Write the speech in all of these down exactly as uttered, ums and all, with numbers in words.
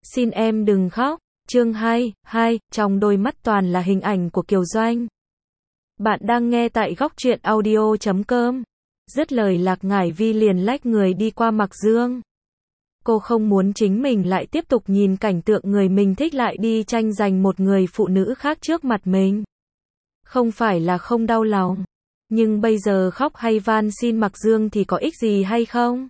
Xin em đừng khóc. Chương hai, hai, trong đôi mắt toàn là hình ảnh của Kiều Doanh. Bạn đang nghe tại góc truyện audio chấm com. Dứt lời Lạc Ngải Vi liền lách người đi qua Mạc Dương. Cô không muốn chính mình lại tiếp tục nhìn cảnh tượng người mình thích lại đi tranh giành một người phụ nữ khác trước mặt mình. Không phải là không đau lòng, nhưng bây giờ khóc hay van xin Mạc Dương thì có ích gì hay không?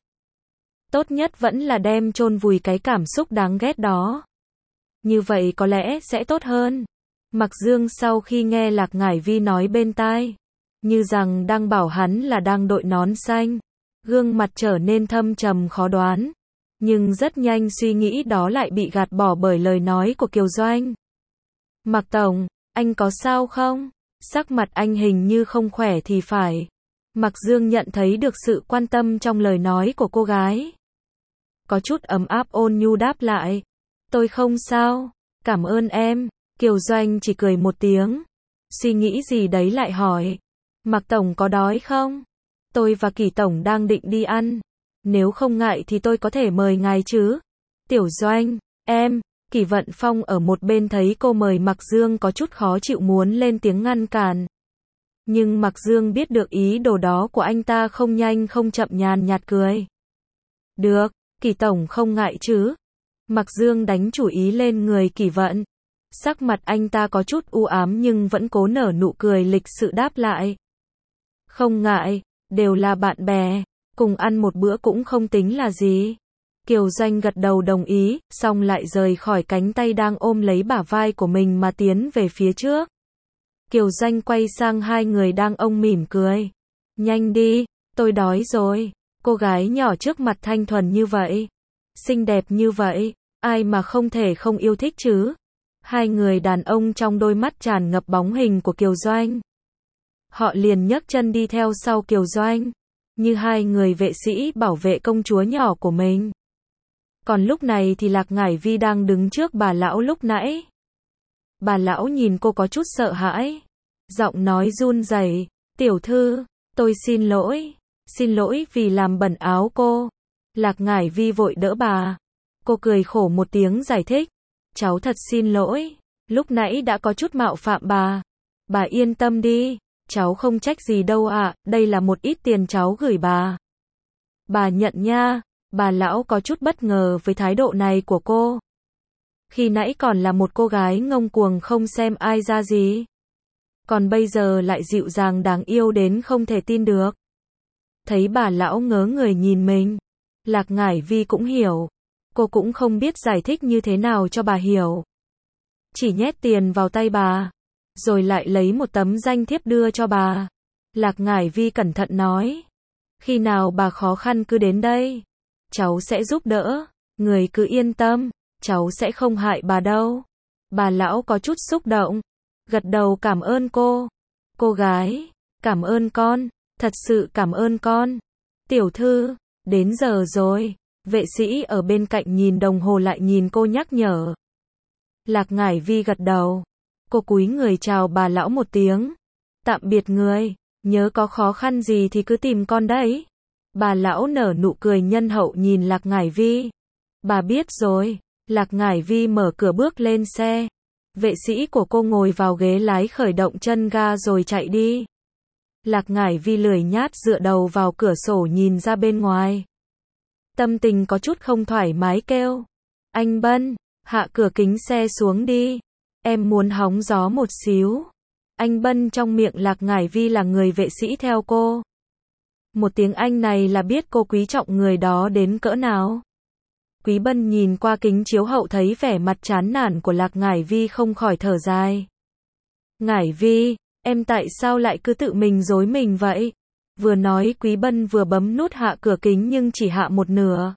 Tốt nhất vẫn là đem chôn vùi cái cảm xúc đáng ghét đó. Như vậy có lẽ sẽ tốt hơn. Mạc Dương sau khi nghe Lạc Ngải Vi nói bên tai, như rằng đang bảo hắn là đang đội nón xanh, gương mặt trở nên thâm trầm khó đoán. Nhưng rất nhanh suy nghĩ đó lại bị gạt bỏ bởi lời nói của Kiều Doanh. Mạc Tổng, anh có sao không? Sắc mặt anh hình như không khỏe thì phải. Mạc Dương nhận thấy được sự quan tâm trong lời nói của cô gái. Có chút ấm áp ôn nhu đáp lại. Tôi không sao, cảm ơn em. Kiều Doanh chỉ cười một tiếng. Suy nghĩ gì đấy lại hỏi. Mạc Tổng có đói không? Tôi và Kỷ Tổng đang định đi ăn. Nếu không ngại thì tôi có thể mời ngài chứ? Tiểu Doanh, em. Kỷ Vận Phong ở một bên thấy cô mời Mạc Dương có chút khó chịu muốn lên tiếng ngăn cản. Nhưng Mạc Dương biết được ý đồ đó của anh ta không nhanh không chậm nhàn nhạt cười. Được, Kỷ Tổng không ngại chứ? Mạc Dương đánh chủ ý lên người Kỷ Vận. Sắc mặt anh ta có chút u ám nhưng vẫn cố nở nụ cười lịch sự đáp lại. Không ngại, đều là bạn bè, cùng ăn một bữa cũng không tính là gì. Kiều Doanh gật đầu đồng ý, xong lại rời khỏi cánh tay đang ôm lấy bả vai của mình mà tiến về phía trước. Kiều Doanh quay sang hai người đang ôm mỉm cười. Nhanh đi, tôi đói rồi. Cô gái nhỏ trước mặt thanh thuần như vậy, xinh đẹp như vậy, ai mà không thể không yêu thích chứ? Hai người đàn ông trong đôi mắt tràn ngập bóng hình của Kiều Doanh. Họ liền nhấc chân đi theo sau Kiều Doanh, như hai người vệ sĩ bảo vệ công chúa nhỏ của mình. Còn lúc này thì Lạc Ngải Vi đang đứng trước bà lão lúc nãy. Bà lão nhìn cô có chút sợ hãi, giọng nói run rẩy, tiểu thư, tôi xin lỗi, xin lỗi vì làm bẩn áo cô. Lạc Ngải Vi vội đỡ bà. Cô cười khổ một tiếng giải thích, cháu thật xin lỗi, lúc nãy đã có chút mạo phạm bà. Bà yên tâm đi, cháu không trách gì đâu ạ, à, đây là một ít tiền cháu gửi bà. Bà nhận nha. Bà lão có chút bất ngờ với thái độ này của cô. Khi nãy còn là một cô gái ngông cuồng không xem ai ra gì, còn bây giờ lại dịu dàng đáng yêu đến không thể tin được. Thấy bà lão ngớ người nhìn mình, Lạc Ngải Vi cũng hiểu. Cô cũng không biết giải thích như thế nào cho bà hiểu. Chỉ nhét tiền vào tay bà, rồi lại lấy một tấm danh thiếp đưa cho bà. Lạc Ngải Vi cẩn thận nói. Khi nào bà khó khăn cứ đến đây, cháu sẽ giúp đỡ, người cứ yên tâm, cháu sẽ không hại bà đâu. Bà lão có chút xúc động, gật đầu cảm ơn cô. Cô gái, cảm ơn con, thật sự cảm ơn con. Tiểu thư, đến giờ rồi. Vệ sĩ ở bên cạnh nhìn đồng hồ lại nhìn cô nhắc nhở. Lạc Ngải Vi gật đầu. Cô cúi người chào bà lão một tiếng. Tạm biệt người, nhớ có khó khăn gì thì cứ tìm con đấy. Bà lão nở nụ cười nhân hậu nhìn Lạc Ngải Vi. Bà biết rồi. Lạc Ngải Vi mở cửa bước lên xe. Vệ sĩ của cô ngồi vào ghế lái khởi động chân ga rồi chạy đi. Lạc Ngải Vi lười nhát dựa đầu vào cửa sổ nhìn ra bên ngoài. Tâm tình có chút không thoải mái kêu. Anh Bân, hạ cửa kính xe xuống đi. Em muốn hóng gió một xíu. Anh Bân trong miệng Lạc Ngải Vi là người vệ sĩ theo cô. Một tiếng Anh này là biết cô quý trọng người đó đến cỡ nào. Quý Bân nhìn qua kính chiếu hậu thấy vẻ mặt chán nản của Lạc Ngải Vi không khỏi thở dài. Ngải Vi, em tại sao lại cứ tự mình dối mình vậy? Vừa nói Quý Bân vừa bấm nút hạ cửa kính nhưng chỉ hạ một nửa.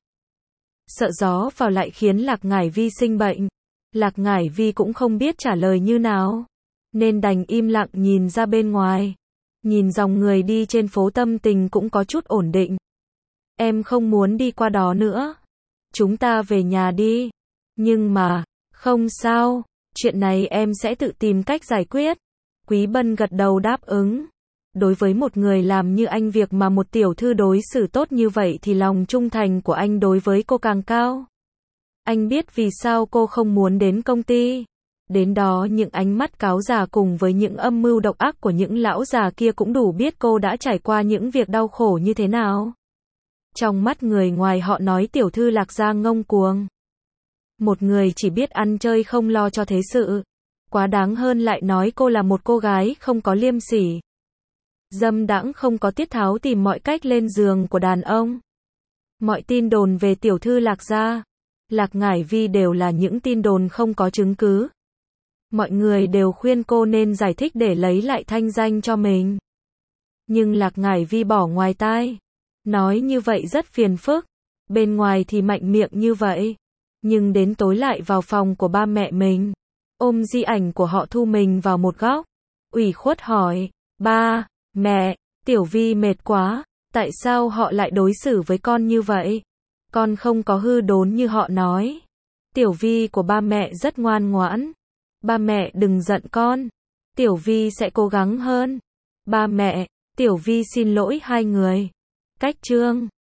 Sợ gió vào lại khiến Lạc Ngải Vi sinh bệnh. Lạc Ngải Vi cũng không biết trả lời như nào, nên đành im lặng nhìn ra bên ngoài. Nhìn dòng người đi trên phố tâm tình cũng có chút ổn định. Em không muốn đi qua đó nữa. Chúng ta về nhà đi. Nhưng mà, không sao, chuyện này em sẽ tự tìm cách giải quyết. Quý Bân gật đầu đáp ứng. Đối với một người làm như anh việc mà một tiểu thư đối xử tốt như vậy thì lòng trung thành của anh đối với cô càng cao. Anh biết vì sao cô không muốn đến công ty. Đến đó những ánh mắt cáo già cùng với những âm mưu độc ác của những lão già kia cũng đủ biết cô đã trải qua những việc đau khổ như thế nào. Trong mắt người ngoài họ nói tiểu thư Lạc Gia ngông cuồng. Một người chỉ biết ăn chơi không lo cho thế sự. Quá đáng hơn lại nói cô là một cô gái không có liêm sỉ. Dâm đãng không có tiết tháo tìm mọi cách lên giường của đàn ông. Mọi tin đồn về tiểu thư Lạc Gia, Lạc Ngải Vi đều là những tin đồn không có chứng cứ. Mọi người đều khuyên cô nên giải thích để lấy lại thanh danh cho mình. Nhưng Lạc Ngải Vi bỏ ngoài tai. Nói như vậy rất phiền phức. Bên ngoài thì mạnh miệng như vậy. Nhưng đến tối lại vào phòng của ba mẹ mình. Ôm di ảnh của họ Thu mình vào một góc. Ủy khuất hỏi, ba, mẹ, Tiểu Vi mệt quá. Tại sao họ lại đối xử với con như vậy? Con không có hư đốn như họ nói. Tiểu Vi của ba mẹ rất ngoan ngoãn. Ba mẹ đừng giận con. Tiểu Vi sẽ cố gắng hơn. Ba mẹ, Tiểu Vi xin lỗi hai người. Cách chương